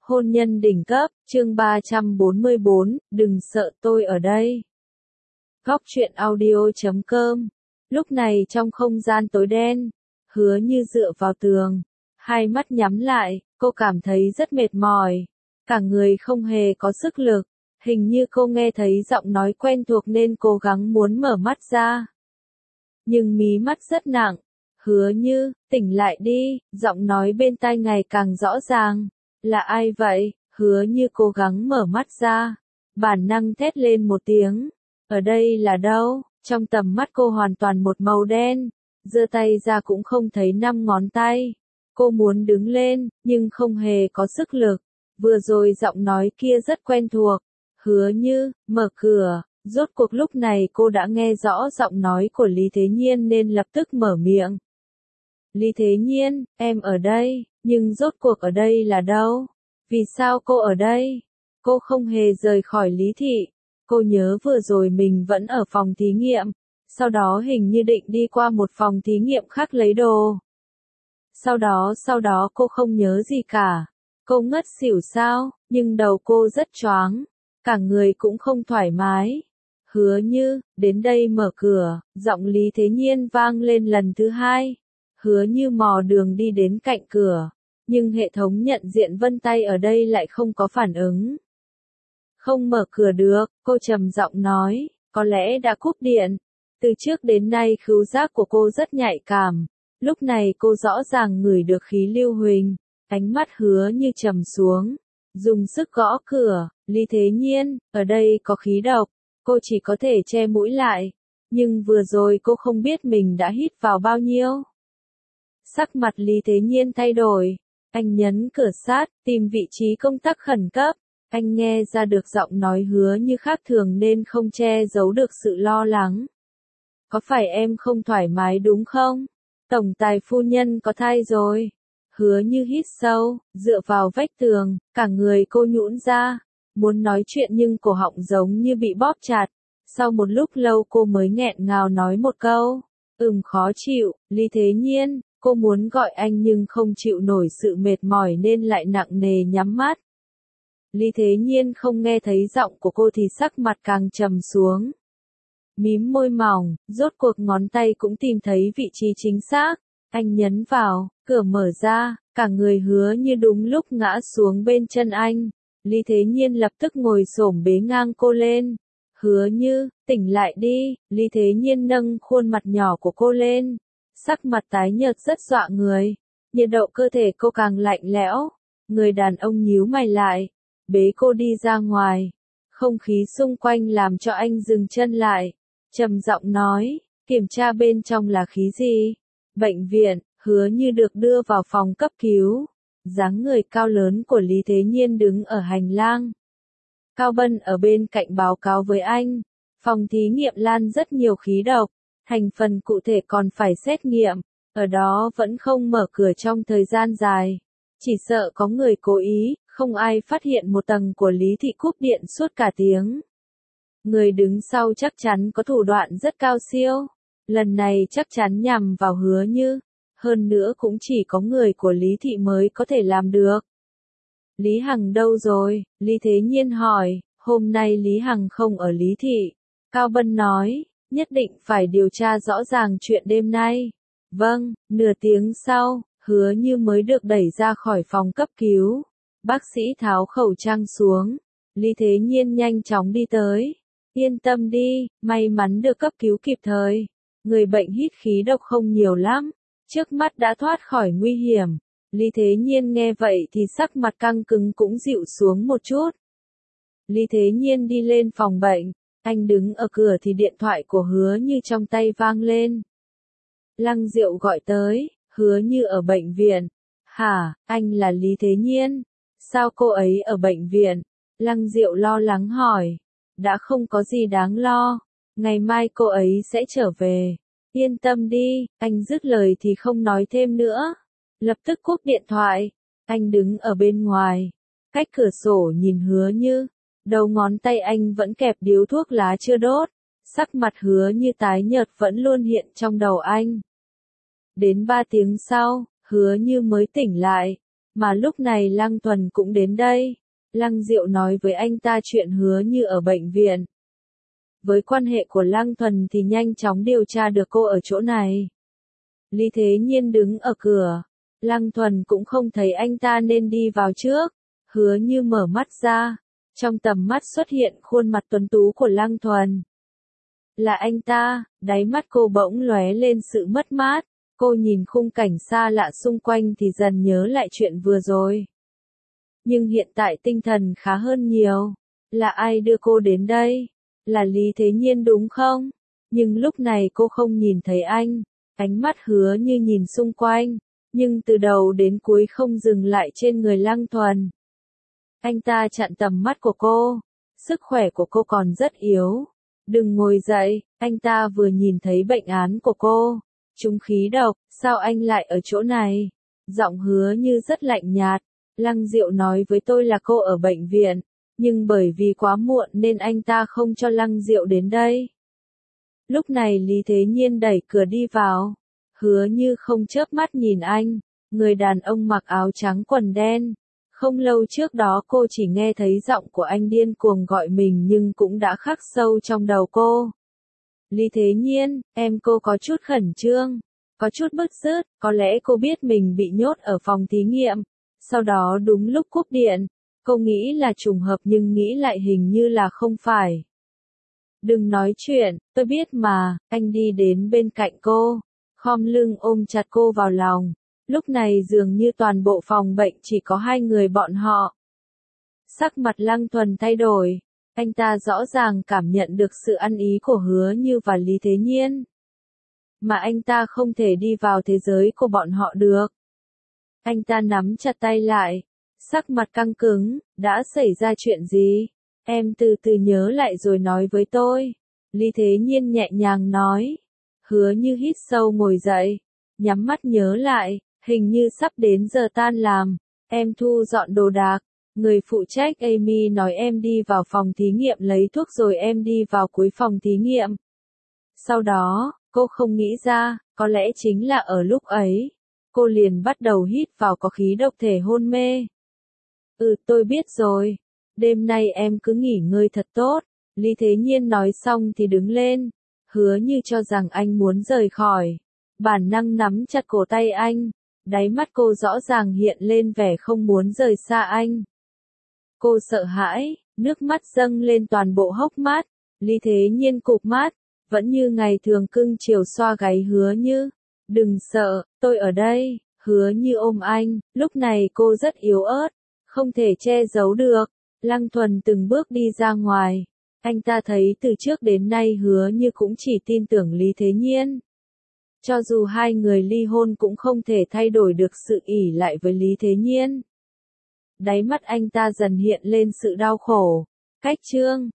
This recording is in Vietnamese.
Hôn nhân đỉnh cấp, chương 344, đừng sợ tôi ở đây. Góc truyện audio.com. Lúc này trong không gian tối đen, Hứa Như dựa vào tường, hai mắt nhắm lại, cô cảm thấy rất mệt mỏi, cả người không hề có sức lực, hình như cô nghe thấy giọng nói quen thuộc nên cố gắng muốn mở mắt ra. Nhưng mí mắt rất nặng. Hứa Như, tỉnh lại đi, giọng nói bên tai ngày càng rõ ràng. Là ai vậy? Hứa Như cố gắng mở mắt ra, bản năng thét lên một tiếng. Ở đây là đâu? Trong tầm mắt cô hoàn toàn một màu đen, giơ tay ra cũng không thấy 5 ngón tay. Cô muốn đứng lên, nhưng không hề có sức lực. Vừa rồi giọng nói kia rất quen thuộc. Hứa Như, mở cửa. Rốt cuộc lúc này cô đã nghe rõ giọng nói của Lý Thế Nhiên nên lập tức mở miệng. Lý Thế Nhiên, em ở đây, nhưng rốt cuộc ở đây là đâu? Vì sao cô ở đây? Cô không hề rời khỏi Lý Thị. Cô nhớ vừa rồi mình vẫn ở phòng thí nghiệm, sau đó hình như định đi qua một phòng thí nghiệm khác lấy đồ. Sau đó cô không nhớ gì cả. Cô ngất xỉu sao, nhưng đầu cô rất choáng, cả người cũng không thoải mái. Hứa Như, đến đây mở cửa, giọng Lý Thế Nhiên vang lên lần thứ hai. Hứa Như mò đường đi đến cạnh cửa, nhưng hệ thống nhận diện vân tay ở đây lại không có phản ứng. Không mở cửa được, cô trầm giọng nói, có lẽ đã cúp điện. Từ trước đến nay khứu giác của cô rất nhạy cảm, lúc này cô rõ ràng ngửi được khí lưu huỳnh, ánh mắt Hứa Như trầm xuống, dùng sức gõ cửa. Lý Thế Nhiên, ở đây có khí độc. Cô chỉ có thể che mũi lại, nhưng vừa rồi cô không biết mình đã hít vào bao nhiêu. Sắc mặt Lý Thế Nhiên thay đổi, anh nhấn cửa sát, tìm vị trí công tắc khẩn cấp. Anh nghe ra được giọng nói Hứa Như khác thường nên không che giấu được sự lo lắng. Có phải em không thoải mái đúng không? Tổng tài phu nhân có thai rồi. Hứa Như hít sâu, dựa vào vách tường, cả người cô nhũn ra. Muốn nói chuyện nhưng cổ họng giống như bị bóp chặt. Sau một lúc lâu cô mới nghẹn ngào nói một câu. Khó chịu. Lý Thế Nhiên, cô muốn gọi anh nhưng không chịu nổi sự mệt mỏi nên lại nặng nề nhắm mắt. Lý Thế Nhiên không nghe thấy giọng của cô thì sắc mặt càng trầm xuống. Mím môi mỏng, rốt cuộc ngón tay cũng tìm thấy vị trí chính xác. Anh nhấn vào, cửa mở ra, cả người Hứa Như đúng lúc ngã xuống bên chân anh. Lý Thế Nhiên lập tức ngồi xổm bế ngang cô lên. Hứa Như, tỉnh lại đi. Lý Thế Nhiên nâng khuôn mặt nhỏ của cô lên. Sắc mặt tái nhợt rất dọa người. Nhiệt độ cơ thể cô càng lạnh lẽo. Người đàn ông nhíu mày lại, bế cô đi ra ngoài. Không khí xung quanh làm cho anh dừng chân lại. Trầm giọng nói, kiểm tra bên trong là khí gì? Bệnh viện. Hứa Như được đưa vào phòng cấp cứu. Dáng người cao lớn của Lý Thế Nhiên đứng ở hành lang. Cao Bân ở bên cạnh báo cáo với anh. Phòng thí nghiệm lan rất nhiều khí độc. Thành phần cụ thể còn phải xét nghiệm. Ở đó vẫn không mở cửa trong thời gian dài. Chỉ sợ có người cố ý, không ai phát hiện một tầng của Lý Thị cúp điện suốt cả tiếng. Người đứng sau chắc chắn có thủ đoạn rất cao siêu. Lần này chắc chắn nhằm vào Hứa Như. Hơn nữa cũng chỉ có người của Lý Thị mới có thể làm được. Lý Hằng đâu rồi? Lý Thế Nhiên hỏi. Hôm nay Lý Hằng không ở Lý Thị. Cao Bân nói, nhất định phải điều tra rõ ràng chuyện đêm nay. Vâng. Nửa tiếng sau, Hứa Như mới được đẩy ra khỏi phòng cấp cứu. Bác sĩ tháo khẩu trang xuống. Lý Thế Nhiên nhanh chóng đi tới. Yên tâm đi, may mắn được cấp cứu kịp thời. Người bệnh hít khí độc không nhiều lắm. Trước mắt đã thoát khỏi nguy hiểm. Lý Thế Nhiên nghe vậy thì sắc mặt căng cứng cũng dịu xuống một chút. Lý Thế Nhiên đi lên phòng bệnh. Anh đứng ở cửa thì điện thoại của Hứa Như trong tay vang lên. Lăng Diệu gọi tới, Hứa Như ở bệnh viện. Hả, anh là Lý Thế Nhiên? Sao cô ấy ở bệnh viện? Lăng Diệu lo lắng hỏi. Đã không có gì đáng lo. Ngày mai cô ấy sẽ trở về. Yên tâm đi, anh dứt lời thì không nói thêm nữa. Lập tức cúp điện thoại. Anh đứng ở bên ngoài, cách cửa sổ nhìn Hứa Như. Đầu ngón tay anh vẫn kẹp điếu thuốc lá chưa đốt. Sắc mặt Hứa Như tái nhợt vẫn luôn hiện trong đầu anh. Đến 3 tiếng sau, Hứa Như mới tỉnh lại. Mà lúc này Lăng Thuần cũng đến đây. Lăng Diệu nói với anh ta chuyện Hứa Như ở bệnh viện. Với quan hệ của Lăng Thuần thì nhanh chóng điều tra được cô ở chỗ này. Lý Thế Nhiên đứng ở cửa. Lăng Thuần cũng không thấy anh ta nên đi vào trước. Hứa Như mở mắt ra. Trong tầm mắt xuất hiện khuôn mặt tuấn tú của Lăng Thuần. Là anh ta, đáy mắt cô bỗng lóe lên sự mất mát. Cô nhìn khung cảnh xa lạ xung quanh thì dần nhớ lại chuyện vừa rồi. Nhưng hiện tại tinh thần khá hơn nhiều. Là ai đưa cô đến đây? Là Lý Thế Nhiên đúng không? Nhưng lúc này cô không nhìn thấy anh. Ánh mắt Hứa Như nhìn xung quanh. Nhưng từ đầu đến cuối không dừng lại trên người Lăng Thuần. Anh ta chặn tầm mắt của cô. Sức khỏe của cô còn rất yếu. Đừng ngồi dậy, anh ta vừa nhìn thấy bệnh án của cô. Trúng khí độc, sao anh lại ở chỗ này? Giọng Hứa Như rất lạnh nhạt. Lăng Diệu nói với tôi là cô ở bệnh viện. Nhưng bởi vì quá muộn nên anh ta không cho Lăng Diệu đến đây. Lúc này Lý Thế Nhiên đẩy cửa đi vào. Hứa Như không chớp mắt nhìn anh. Người đàn ông mặc áo trắng quần đen. Không lâu trước đó cô chỉ nghe thấy giọng của anh điên cuồng gọi mình nhưng cũng đã khắc sâu trong đầu cô. Lý Thế Nhiên, cô có chút khẩn trương, có chút bứt rứt, có lẽ cô biết mình bị nhốt ở phòng thí nghiệm. Sau đó đúng lúc cúp điện, cô nghĩ là trùng hợp nhưng nghĩ lại hình như là không phải. Đừng nói chuyện, tôi biết mà, anh đi đến bên cạnh cô, khom lưng ôm chặt cô vào lòng. Lúc này dường như toàn bộ phòng bệnh chỉ có hai người bọn họ. Sắc mặt Lăng Thuần thay đổi. Anh ta rõ ràng cảm nhận được sự ăn ý của Hứa Như và Lý Thế Nhiên. Mà anh ta không thể đi vào thế giới của bọn họ được. Anh ta nắm chặt tay lại. Sắc mặt căng cứng, đã xảy ra chuyện gì? Em từ từ nhớ lại rồi nói với tôi. Lý Thế Nhiên nhẹ nhàng nói. Hứa Như hít sâu ngồi dậy. Nhắm mắt nhớ lại. Hình như sắp đến giờ tan làm, em thu dọn đồ đạc. Người phụ trách Amy nói em đi vào phòng thí nghiệm lấy thuốc rồi em đi vào cuối phòng thí nghiệm. Sau đó, cô không nghĩ ra, có lẽ chính là ở lúc ấy, cô liền bắt đầu hít vào có khí độc thể hôn mê. Tôi biết rồi. Đêm nay em cứ nghỉ ngơi thật tốt. Lý Thế Nhiên nói xong thì đứng lên. Hứa Như cho rằng anh muốn rời khỏi. Bản năng nắm chặt cổ tay anh. Đáy mắt cô rõ ràng hiện lên vẻ không muốn rời xa anh. Cô sợ hãi, nước mắt dâng lên toàn bộ hốc mắt. Lý Thế Nhiên cụp mắt, vẫn như ngày thường cưng chiều xoa gáy Hứa Như. Đừng sợ, tôi ở đây. Hứa Như ôm anh, lúc này cô rất yếu ớt, không thể che giấu được. Lăng Thuần từng bước đi ra ngoài. Anh ta thấy từ trước đến nay Hứa Như cũng chỉ tin tưởng Lý Thế Nhiên. Cho dù hai người ly hôn cũng không thể thay đổi được sự ỷ lại với Lý Thế Nhiên. Đáy mắt anh ta dần hiện lên sự đau khổ. Cách chương